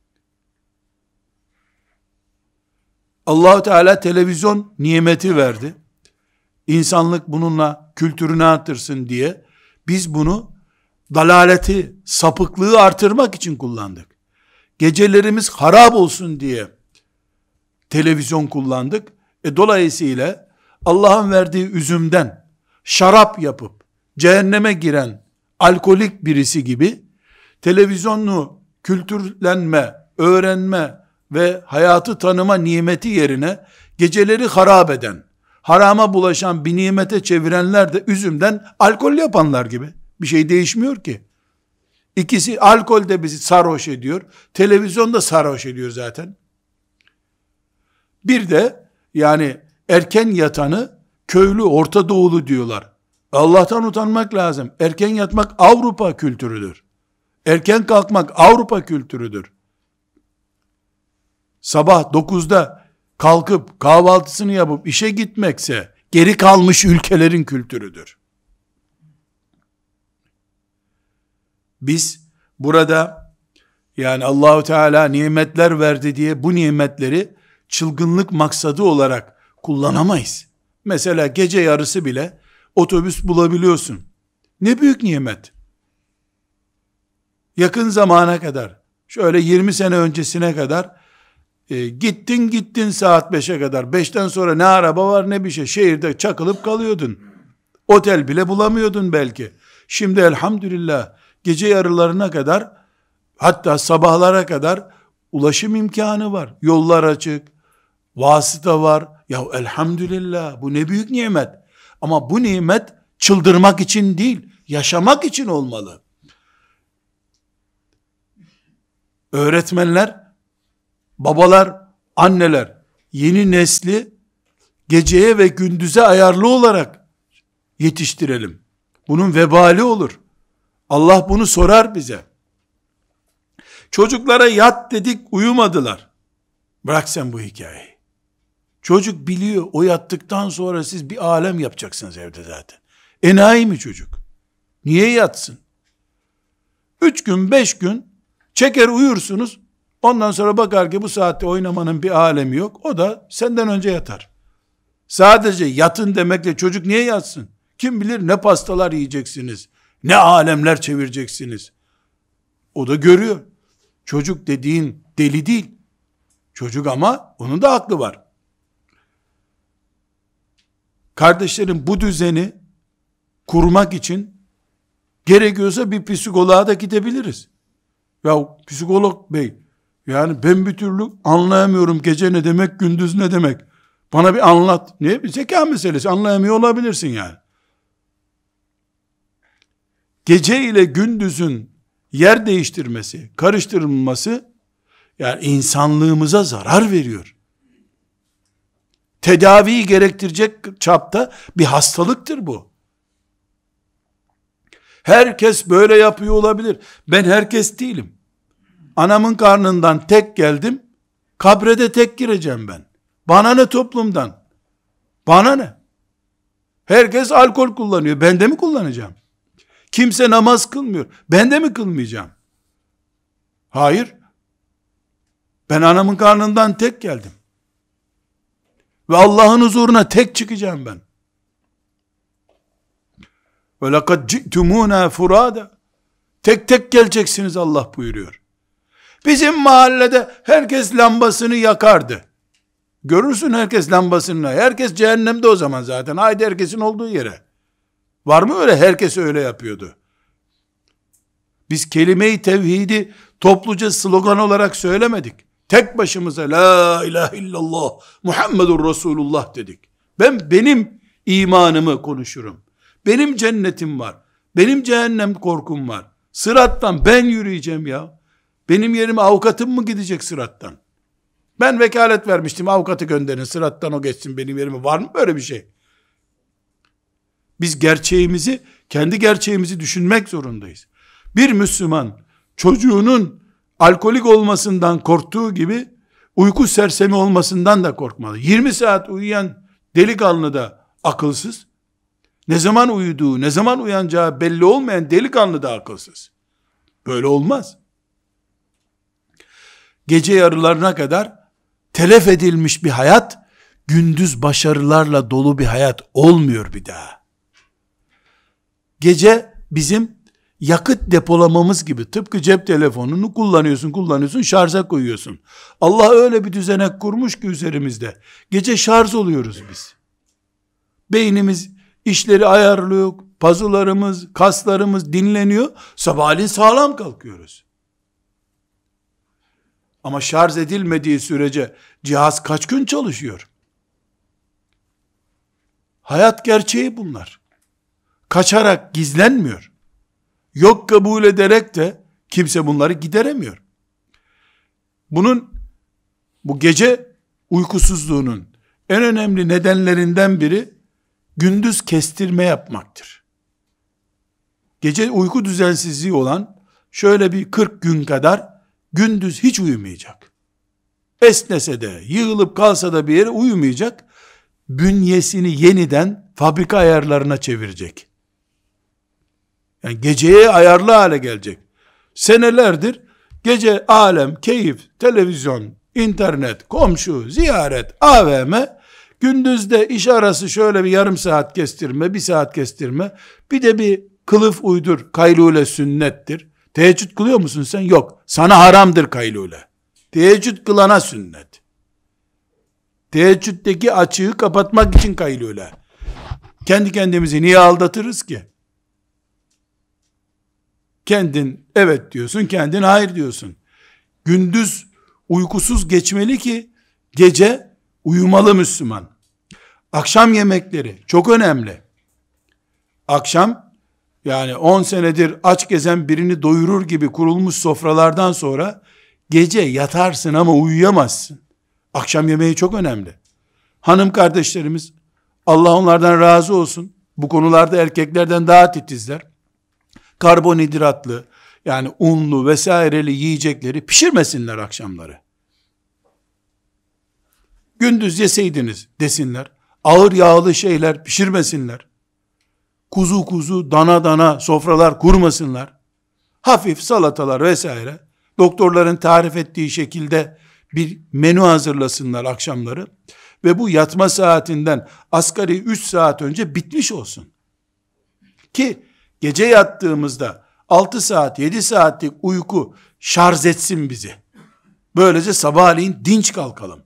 Allah-u Teala televizyon nimeti verdi. İnsanlık bununla kültürünü artırsın diye biz bunu dalaleti, sapıklığı artırmak için kullandık. Gecelerimiz harap olsun diye televizyon kullandık. Dolayısıyla Allah'ın verdiği üzümden şarap yapıp cehenneme giren alkolik birisi gibi televizyonlu kültürlenme, öğrenme ve hayatı tanıma nimeti yerine geceleri harap eden, harama bulaşan bir nimete çevirenler de üzümden alkol yapanlar gibi. Bir şey değişmiyor ki. İkisi, alkol de bizi sarhoş ediyor, televizyon da sarhoş ediyor zaten. Bir de yani erken yatanı köylü, Orta Doğulu diyorlar. Allah'tan utanmak lazım. Erken yatmak Avrupa kültürüdür. Erken kalkmak Avrupa kültürüdür. Sabah 9'da kalkıp kahvaltısını yapıp işe gitmekse geri kalmış ülkelerin kültürüdür. Biz burada yani Allahu Teala nimetler verdi diye bu nimetleri çılgınlık maksadı olarak kullanamayız. Mesela gece yarısı bile otobüs bulabiliyorsun. Ne büyük nimet. Yakın zamana kadar, şöyle 20 sene öncesine kadar gittin saat 5'e kadar. 5'ten sonra ne araba var ne bir şey. Şehirde çakılıp kalıyordun. Otel bile bulamıyordun belki. Şimdi elhamdülillah gece yarılarına kadar, hatta sabahlara kadar ulaşım imkanı var. Yollar açık, vasıta var. Ya elhamdülillah, bu ne büyük nimet. Ama bu nimet çıldırmak için değil, yaşamak için olmalı. Öğretmenler, babalar, anneler yeni nesli geceye ve gündüze ayarlı olarak yetiştirelim. Bunun vebali olur. Allah bunu sorar bize. Çocuklara yat dedik, uyumadılar. Bırak sen bu hikayeyi. Çocuk biliyor, o yattıktan sonra siz bir alem yapacaksınız evde zaten. Enayi mi çocuk? Niye yatsın? 3 gün 5 gün çeker uyursunuz. Ondan sonra bakar ki bu saatte oynamanın bir alemi yok. O da senden önce yatar. Sadece yatın demekle çocuk niye yatsın? Kim bilir ne pastalar yiyeceksiniz. Ne alemler çevireceksiniz. O da görüyor. Çocuk dediğin deli değil. Çocuk ama onun da aklı var. Kardeşlerim, bu düzeni kurmak için gerekiyorsa bir psikoloğa da gidebiliriz. Ya psikolog bey, yani ben bir türlü anlayamıyorum gece ne demek, gündüz ne demek. Bana bir anlat. Ne? Bir zeka meselesi. Anlayamıyor olabilirsin yani. Gece ile gündüzün yer değiştirmesi, karıştırılması, yani insanlığımıza zarar veriyor. Tedaviyi gerektirecek çapta bir hastalıktır bu. Herkes böyle yapıyor olabilir. Ben herkes değilim. Anamın karnından tek geldim, kabre de tek gireceğim ben. Bana ne toplumdan? Bana ne? Herkes alkol kullanıyor. Ben de mi kullanacağım? Kimse namaz kılmıyor. Ben de mi kılmayacağım? Hayır. Ben anamın karnından tek geldim. Ve Allah'ın huzuruna tek çıkacağım ben. وَلَقَدْ جِئْتُمُونَا فُرَادًا. Tek tek geleceksiniz Allah buyuruyor. Bizim mahallede herkes lambasını yakardı. Görürsün herkes lambasını. Herkes cehennemde o zaman zaten. Haydi herkesin olduğu yere. Var mı öyle? Herkes öyle yapıyordu. Biz kelime-i tevhidi topluca slogan olarak söylemedik. Tek başımıza la ilahe illallah Muhammedur Resulullah dedik. Ben benim imanımı konuşurum. Benim cennetim var. Benim cehennem korkum var. Sırattan ben yürüyeceğim ya. Benim yerime avukatım mı gidecek sırattan? Ben vekalet vermiştim, avukatı gönderin sırattan o geçsin benim yerime. Var mı böyle bir şey? Biz gerçeğimizi, kendi gerçeğimizi düşünmek zorundayız. Bir Müslüman çocuğunun alkolik olmasından korktuğu gibi uyku sersemi olmasından da korkmalı. 20 saat uyuyan delikanlı da akılsız. Ne zaman uyuduğu, ne zaman uyanacağı belli olmayan delikanlı da akılsız. Böyle olmaz. Gece yarılarına kadar telef edilmiş bir hayat, gündüz başarılarla dolu bir hayat olmuyor bir daha. Gece bizim yakıt depolamamız gibi, tıpkı cep telefonunu kullanıyorsun, şarja koyuyorsun. Allah öyle bir düzenek kurmuş ki üzerimizde. Gece şarj oluyoruz biz. Beynimiz işleri ayarlıyor, pazularımız, kaslarımız dinleniyor, sabahleyin sağlam kalkıyoruz. Ama şarj edilmediği sürece cihaz kaç gün çalışıyor? Hayat gerçeği bunlar. Kaçarak gizlenmiyor. Yok kabul ederek de kimse bunları gideremiyor. Bu gece uykusuzluğunun en önemli nedenlerinden biri gündüz kestirme yapmaktır. Gece uyku düzensizliği olan şöyle bir 40 gün kadar gündüz hiç uyumayacak. Esnese de, yığılıp kalsa da bir yere uyumayacak. Bünyesini yeniden fabrika ayarlarına çevirecek. Yani geceye ayarlı hale gelecek. Senelerdir gece alem, keyif, televizyon, internet, komşu, ziyaret, AVM, gündüzde iş arası şöyle bir yarım saat kestirme, bir saat kestirme, bir de bir kılıf uydur, kaylule sünnettir. Teheccüd kılıyor musun sen? Yok. Sana haramdır kaylule. Teheccüd kılana sünnet. Teheccüddeki açığı kapatmak için kaylule. Kendi kendimizi niye aldatırız ki? Kendin evet diyorsun, kendin hayır diyorsun. Gündüz uykusuz geçmeli ki gece uyumalı Müslüman. Akşam yemekleri çok önemli. Akşam, yani 10 senedir aç gezen birini doyurur gibi kurulmuş sofralardan sonra gece yatarsın ama uyuyamazsın. Akşam yemeği çok önemli. Hanım kardeşlerimiz, Allah onlardan razı olsun, bu konularda erkeklerden daha titizler. Karbonhidratlı, yani unlu vesaireli yiyecekleri pişirmesinler akşamları. Gündüz yeseydiniz desinler. Ağır yağlı şeyler pişirmesinler. Kuzu kuzu, dana dana sofralar kurmasınlar. Hafif salatalar vesaire, doktorların tarif ettiği şekilde bir menü hazırlasınlar akşamları ve bu yatma saatinden asgari 3 saat önce bitmiş olsun. Ki gece yattığımızda 6 saat, 7 saatlik uyku şarj etsin bizi. Böylece sabahleyin dinç kalkalım.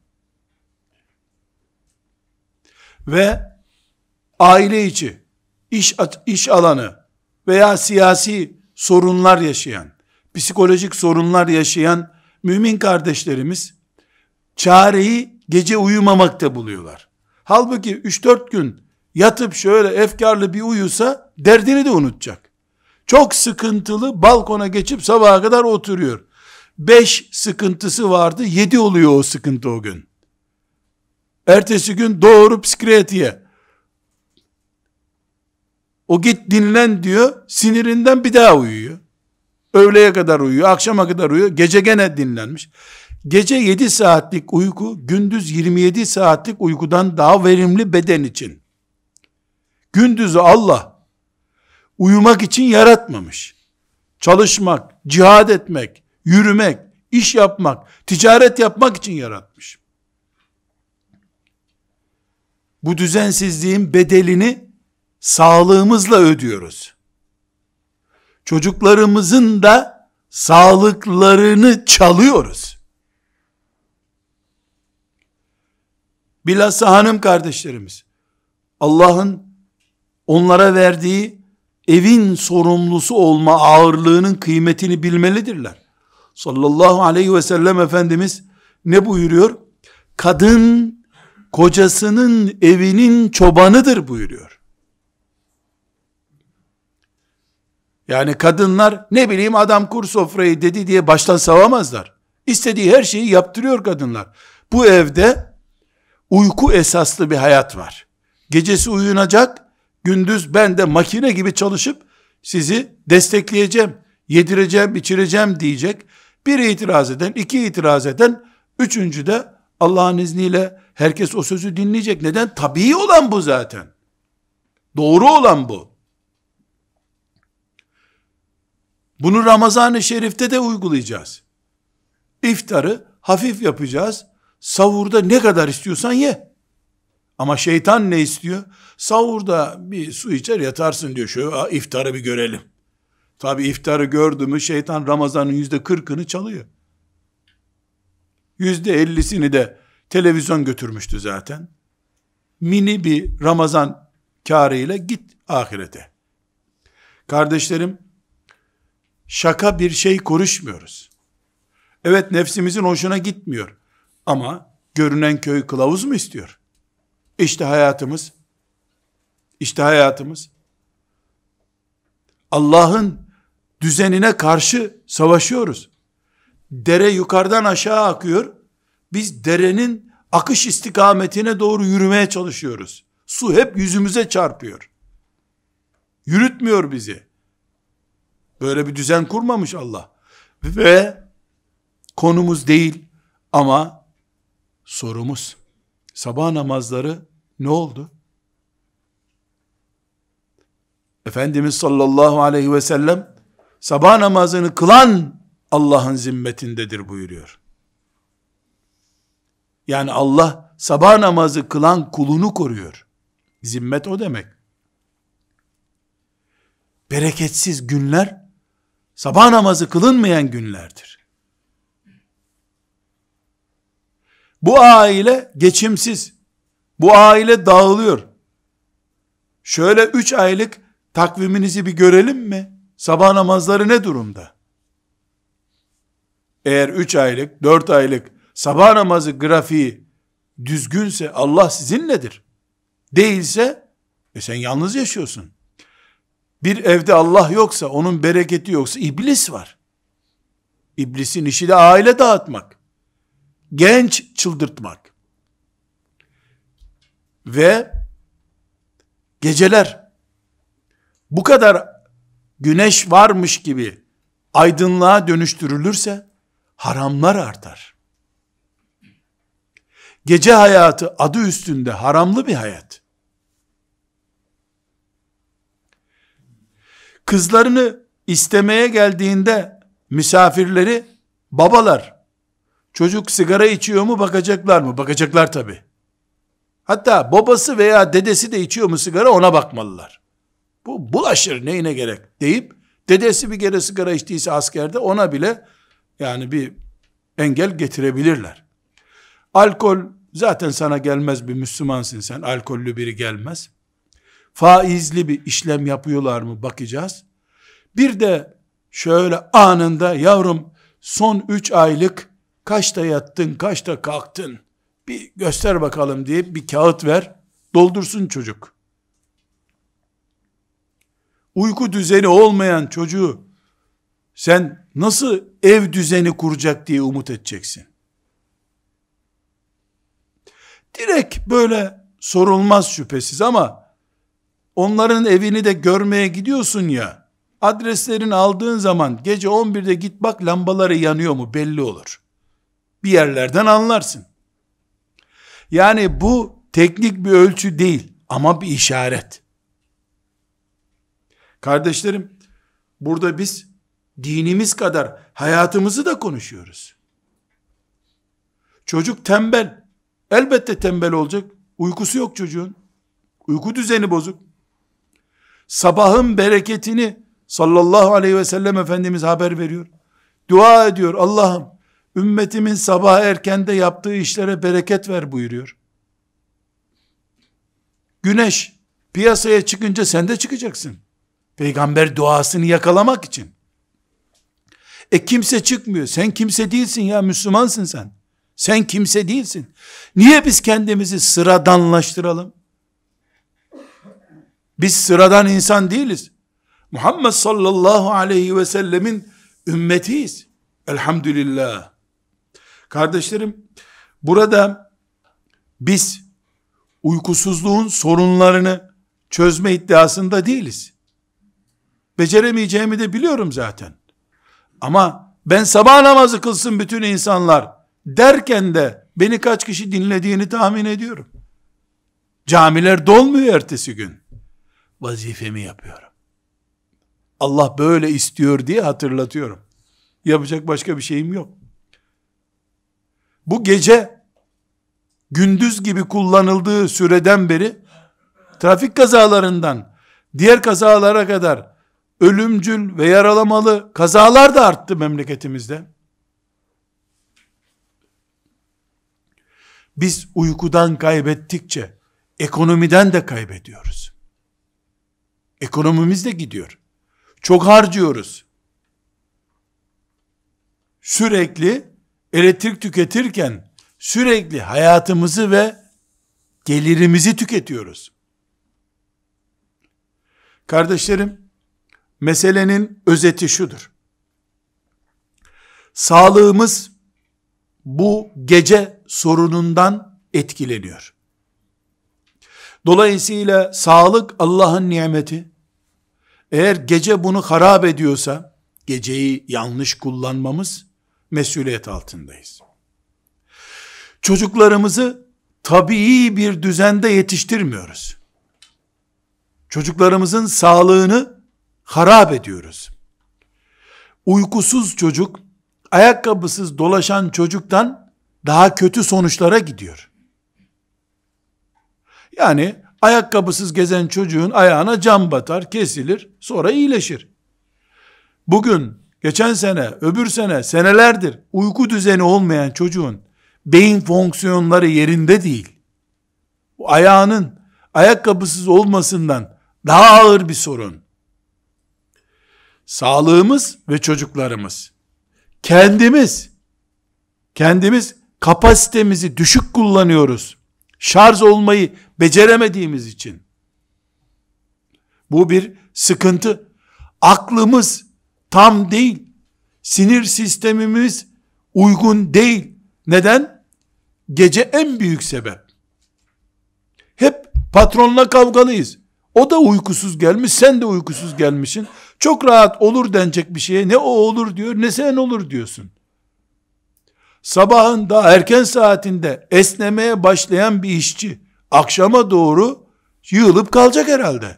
Ve aile içi, iş alanı veya siyasi sorunlar yaşayan, psikolojik sorunlar yaşayan mümin kardeşlerimiz çareyi gece uyumamakta buluyorlar. Halbuki 3-4 gün yatıp şöyle efkarlı bir uyusa derdini de unutacak. Çok sıkıntılı, balkona geçip sabaha kadar oturuyor. 5 sıkıntısı vardı, 7 oluyor o sıkıntı o gün. Ertesi gün doğru psikiyatriye. O git dinlen diyor, sinirinden bir daha uyuyor. Öğleye kadar uyuyor, akşama kadar uyuyor, gece gene dinlenmiş. Gece 7 saatlik uyku, gündüz 27 saatlik uykudan daha verimli beden için. Gündüzü Allah uyumak için yaratmamış. Çalışmak, cihad etmek, yürümek, iş yapmak, ticaret yapmak için yaratmış. Bu düzensizliğin bedelini sağlığımızla ödüyoruz. Çocuklarımızın da sağlıklarını çalıyoruz. Bilhassa hanım kardeşlerimiz, Allah'ın onlara verdiği evin sorumlusu olma ağırlığının kıymetini bilmelidirler. Sallallahu aleyhi ve sellem Efendimiz ne buyuruyor? Kadın kocasının evinin çobanıdır buyuruyor. Yani kadınlar ne bileyim adam kur sofrayı dedi diye baştan savamazlar. İstediği her şeyi yaptırıyor kadınlar. Bu evde uyku esaslı bir hayat var. Gecesi uyunacak, gündüz ben de makine gibi çalışıp sizi destekleyeceğim, yedireceğim, içireceğim diyecek. Bir itiraz eden, iki itiraz eden, üçüncü de Allah'ın izniyle herkes o sözü dinleyecek. Neden? Tabii olan bu zaten. Doğru olan bu. Bunu Ramazan-ı Şerif'te de uygulayacağız. İftarı hafif yapacağız. Sahurda ne kadar istiyorsan ye. Ama şeytan ne istiyor? Sahurda bir su içer yatarsın diyor. Şöyle iftarı bir görelim. Tabi iftarı gördü mü şeytan Ramazan'ın %40'ını çalıyor. %50'sini de televizyon götürmüştü zaten. Mini bir Ramazan kârıyla git ahirete. Kardeşlerim, şaka bir şey konuşmuyoruz. Evet, nefsimizin hoşuna gitmiyor. Ama görünen köy kılavuz mu istiyor? İşte hayatımız. İşte hayatımız. Allah'ın düzenine karşı savaşıyoruz. Dere yukarıdan aşağı akıyor. Biz derenin akış istikametine doğru yürümeye çalışıyoruz. Su hep yüzümüze çarpıyor. Yürütmüyor bizi. Böyle bir düzen kurmamış Allah. Ve konumuz değil ama sorumuz. Sabah namazları ne oldu? Efendimiz sallallahu aleyhi ve sellem sabah namazını kılan Allah'ın zimmetindedir buyuruyor. Yani Allah sabah namazı kılan kulunu koruyor. Zimmet o demek. Bereketsiz günler sabah namazı kılınmayan günlerdir. Bu aile geçimsiz. Bu aile dağılıyor. Şöyle 3 aylık takviminizi bir görelim mi? Sabah namazları ne durumda? Eğer 3 aylık, 4 aylık sabah namazı grafiği düzgünse Allah sizinledir. Değilse sen yalnız yaşıyorsun. Bir evde Allah yoksa, onun bereketi yoksa iblis var. İblisin işi de aile dağıtmak. Genç çıldırtmak. Ve geceler bu kadar güneş varmış gibi aydınlığa dönüştürülürse haramlar artar. Gece hayatı adı üstünde haramlı bir hayat. Kızlarını istemeye geldiğinde misafirleri babalar, çocuk sigara içiyor mu bakacaklar mı? Bakacaklar tabi. Hatta babası veya dedesi de içiyor mu sigara ona bakmalılar. Bu bulaşır neyine gerek deyip dedesi bir kere sigara içtiyse askerde ona bile yani bir engel getirebilirler. Alkol zaten sana gelmez, bir Müslümansın sen, alkollü biri gelmez. Faizli bir işlem yapıyorlar mı bakacağız. Bir de şöyle anında yavrum son 3 aylık kaçta yattın, kaçta kalktın bir göster bakalım diye bir kağıt ver, doldursun çocuk. Uyku düzeni olmayan çocuğu sen nasıl ev düzeni kuracak diye umut edeceksin? Direkt böyle sorulmaz şüphesiz ama onların evini de görmeye gidiyorsun ya, adreslerini aldığın zaman gece 11'de git bak lambaları yanıyor mu belli olur. Bir yerlerden anlarsın. Yani bu teknik bir ölçü değil ama bir işaret. Kardeşlerim, burada biz dinimiz kadar hayatımızı da konuşuyoruz. Çocuk tembel. Elbette tembel olacak. Uykusu yok çocuğun. Uyku düzeni bozuk. Sabahın bereketini sallallahu aleyhi ve sellem Efendimiz haber veriyor. Dua ediyor. Allah'ım ümmetimin sabah erkende yaptığı işlere bereket ver buyuruyor. Güneş piyasaya çıkınca sen de çıkacaksın. Peygamber duasını yakalamak için. Kimse çıkmıyor. Sen kimse değilsin ya, Müslümansın sen. Sen kimse değilsin. Niye biz kendimizi sıradanlaştıralım? Biz sıradan insan değiliz. Muhammed sallallahu aleyhi ve sellemin ümmetiyiz. Elhamdülillah. Kardeşlerim, burada biz uykusuzluğun sorunlarını çözme iddiasında değiliz. Beceremeyeceğimi de biliyorum zaten. Ama ben sabah namazı kılsın bütün insanlar derken de beni kaç kişi dinlediğini tahmin ediyorum. Camiler dolmuyor ertesi gün. Vazifemi yapıyorum. Allah böyle istiyor diye hatırlatıyorum. Yapacak başka bir şeyim yok. Bu gece gündüz gibi kullanıldığı süreden beri trafik kazalarından diğer kazalara kadar ölümcül ve yaralamalı kazalar da arttı memleketimizde. Biz uykudan kaybettikçe ekonomiden de kaybediyoruz. Ekonomimiz de gidiyor. Çok harcıyoruz. Sürekli elektrik tüketirken sürekli hayatımızı ve gelirimizi tüketiyoruz. Kardeşlerim, meselenin özeti şudur. Sağlığımız bu gece sorunundan etkileniyor. Dolayısıyla sağlık Allah'ın nimeti. Eğer gece bunu harap ediyorsa, geceyi yanlış kullanmamız, mesuliyet altındayız. Çocuklarımızı tabii bir düzende yetiştirmiyoruz. Çocuklarımızın sağlığını harap ediyoruz. Uykusuz çocuk, ayakkabısız dolaşan çocuktan daha kötü sonuçlara gidiyor. Yani ayakkabısız gezen çocuğun ayağına cam batar, kesilir, sonra iyileşir. Bugün, geçen sene, öbür sene, senelerdir uyku düzeni olmayan çocuğun beyin fonksiyonları yerinde değil. Bu ayağının ayakkabısız olmasından daha ağır bir sorun. Sağlığımız ve çocuklarımız, kendimiz kapasitemizi düşük kullanıyoruz. Şarj olmayı beceremediğimiz için. Bu bir sıkıntı. Aklımız tam değil. Sinir sistemimiz uygun değil. Neden? Gece en büyük sebep. Hep patronla kavgalıyız. O da uykusuz gelmiş, sen de uykusuz gelmişsin. Çok rahat olur denecek bir şeye ne o olur diyor, ne sen olur diyorsun. Sabahın daha erken saatinde esnemeye başlayan bir işçi, akşama doğru yığılıp kalacak herhalde.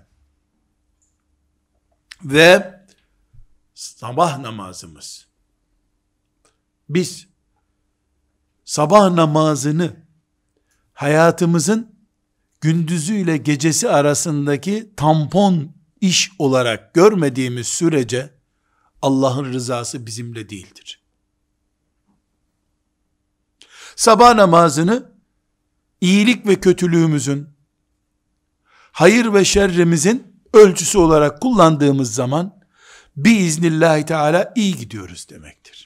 Ve sabah namazımız. Biz sabah namazını hayatımızın gündüzüyle gecesi arasındaki tampon iş olarak görmediğimiz sürece Allah'ın rızası bizimle değildir. Sabah namazını iyilik ve kötülüğümüzün, hayır ve şerrimizin ölçüsü olarak kullandığımız zaman biiznillahü teala iyi gidiyoruz demektir.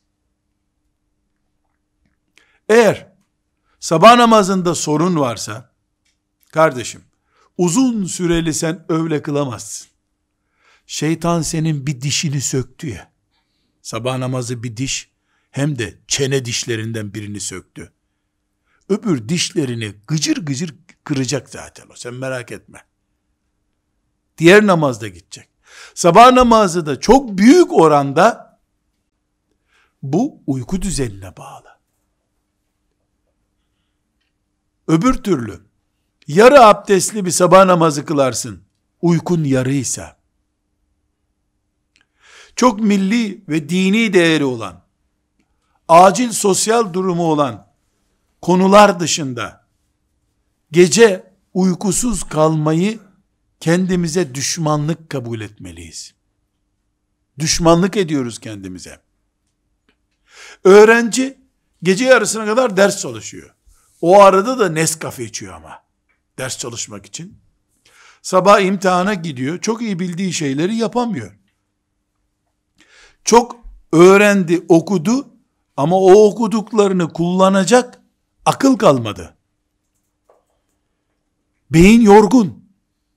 Eğer sabah namazında sorun varsa, kardeşim, uzun süreli sen öyle kılamazsın. Şeytan senin bir dişini söktü ya. Sabah namazı bir diş, hem de çene dişlerinden birini söktü. Öbür dişlerini gıcır gıcır kıracak zaten o. Sen merak etme. Diğer namazda gidecek. Sabah namazı da çok büyük oranda bu uyku düzenine bağlı. Öbür türlü yarı abdestli bir sabah namazı kılarsın. Uykun yarıysa, çok milli ve dini değeri olan, acil sosyal durumu olan konular dışında gece uykusuz kalmayı kendimize düşmanlık kabul etmeliyiz. Düşmanlık ediyoruz kendimize. Öğrenci gece yarısına kadar ders çalışıyor. O arada da Nescafe içiyor ama ders çalışmak için. Sabah imtihana gidiyor. Çok iyi bildiği şeyleri yapamıyor. Çok öğrendi, okudu ama o okuduklarını kullanacak akıl kalmadı. Beyin yorgun.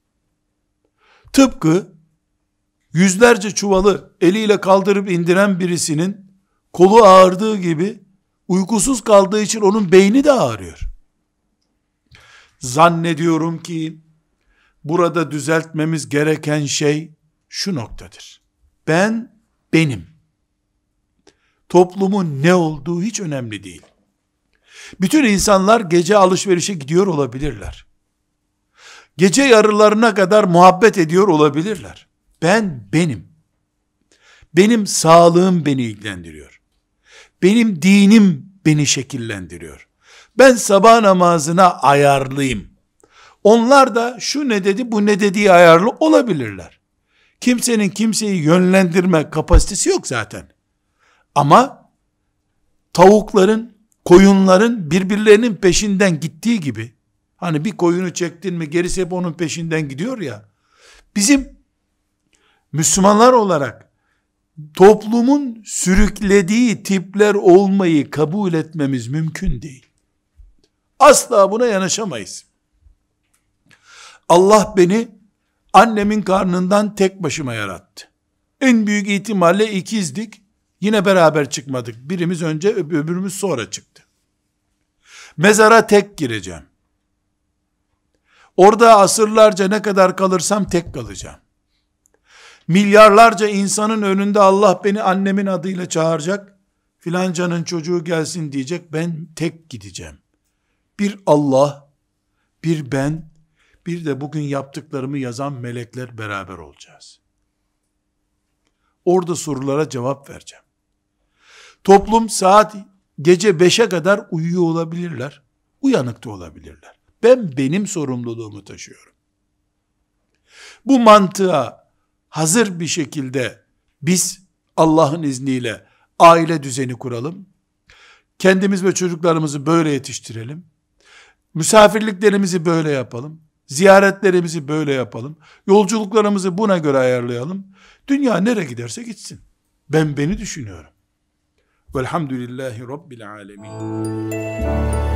Tıpkı yüzlerce çuvalı eliyle kaldırıp indiren birisinin kolu ağrıdığı gibi uykusuz kaldığı için onun beyni de ağrıyor. Zannediyorum ki burada düzeltmemiz gereken şey şu noktadır. Benim. Toplumun ne olduğu hiç önemli değil. Bütün insanlar gece alışverişe gidiyor olabilirler. Gece yarılarına kadar muhabbet ediyor olabilirler. Benim. Benim sağlığım beni ilgilendiriyor. Benim dinim beni şekillendiriyor. Ben sabah namazına ayarlıyım. Onlar da şu ne dedi, bu ne dediği ayarlı olabilirler. Kimsenin kimseyi yönlendirme kapasitesi yok zaten. Ama tavukların, koyunların birbirlerinin peşinden gittiği gibi, hani bir koyunu çektin mi gerisi hep onun peşinden gidiyor ya, bizim Müslümanlar olarak toplumun sürüklediği tipler olmayı kabul etmemiz mümkün değil. Asla buna yanaşamayız. Allah beni annemin karnından tek başıma yarattı. En büyük ihtimalle ikizdik. Yine beraber çıkmadık. Birimiz önce, öbürümüz sonra çıktı. Mezara tek gireceğim. Orada asırlarca ne kadar kalırsam tek kalacağım. Milyarlarca insanın önünde Allah beni annemin adıyla çağıracak, filancanın çocuğu gelsin diyecek, ben tek gideceğim. Bir Allah, bir ben, bir de bugün yaptıklarımı yazan melekler beraber olacağız. Orada sorulara cevap vereceğim. Toplum saat gece 5'e kadar uyuyor olabilirler, uyanık da olabilirler. Ben benim sorumluluğumu taşıyorum. Bu mantığa hazır bir şekilde biz Allah'ın izniyle aile düzeni kuralım. Kendimiz ve çocuklarımızı böyle yetiştirelim. Misafirliklerimizi böyle yapalım. Ziyaretlerimizi böyle yapalım. Yolculuklarımızı buna göre ayarlayalım. Dünya nereye giderse gitsin. Ben beni düşünüyorum. Velhamdülillahi Rabbil alemin.